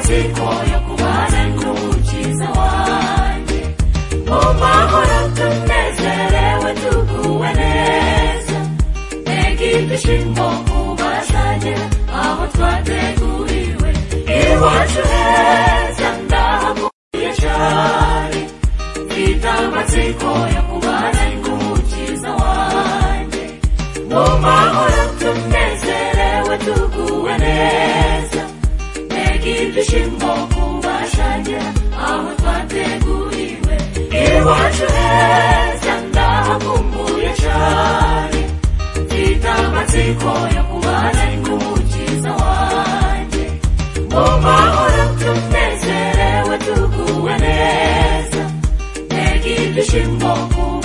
amatsiko yo kubana n'umukiza wanjye mu mahoro tunezerewe tuguwe neza mbega ibyishimo kubashagera aho twateguriwe iwacu heza ndahaguye cyane mfite amatsiko yo kubana n'umukiza wanjye mu mahoro tunezerewe tuguwe neza mbega ibyishimo kubashagera aho twateguriwe iwacu heza ndahakumbuye cyane mfite amatsiko yo kubana n'umukiza wanjye mu mahoro tunezerewe tuguwe neza mbega ibyishimo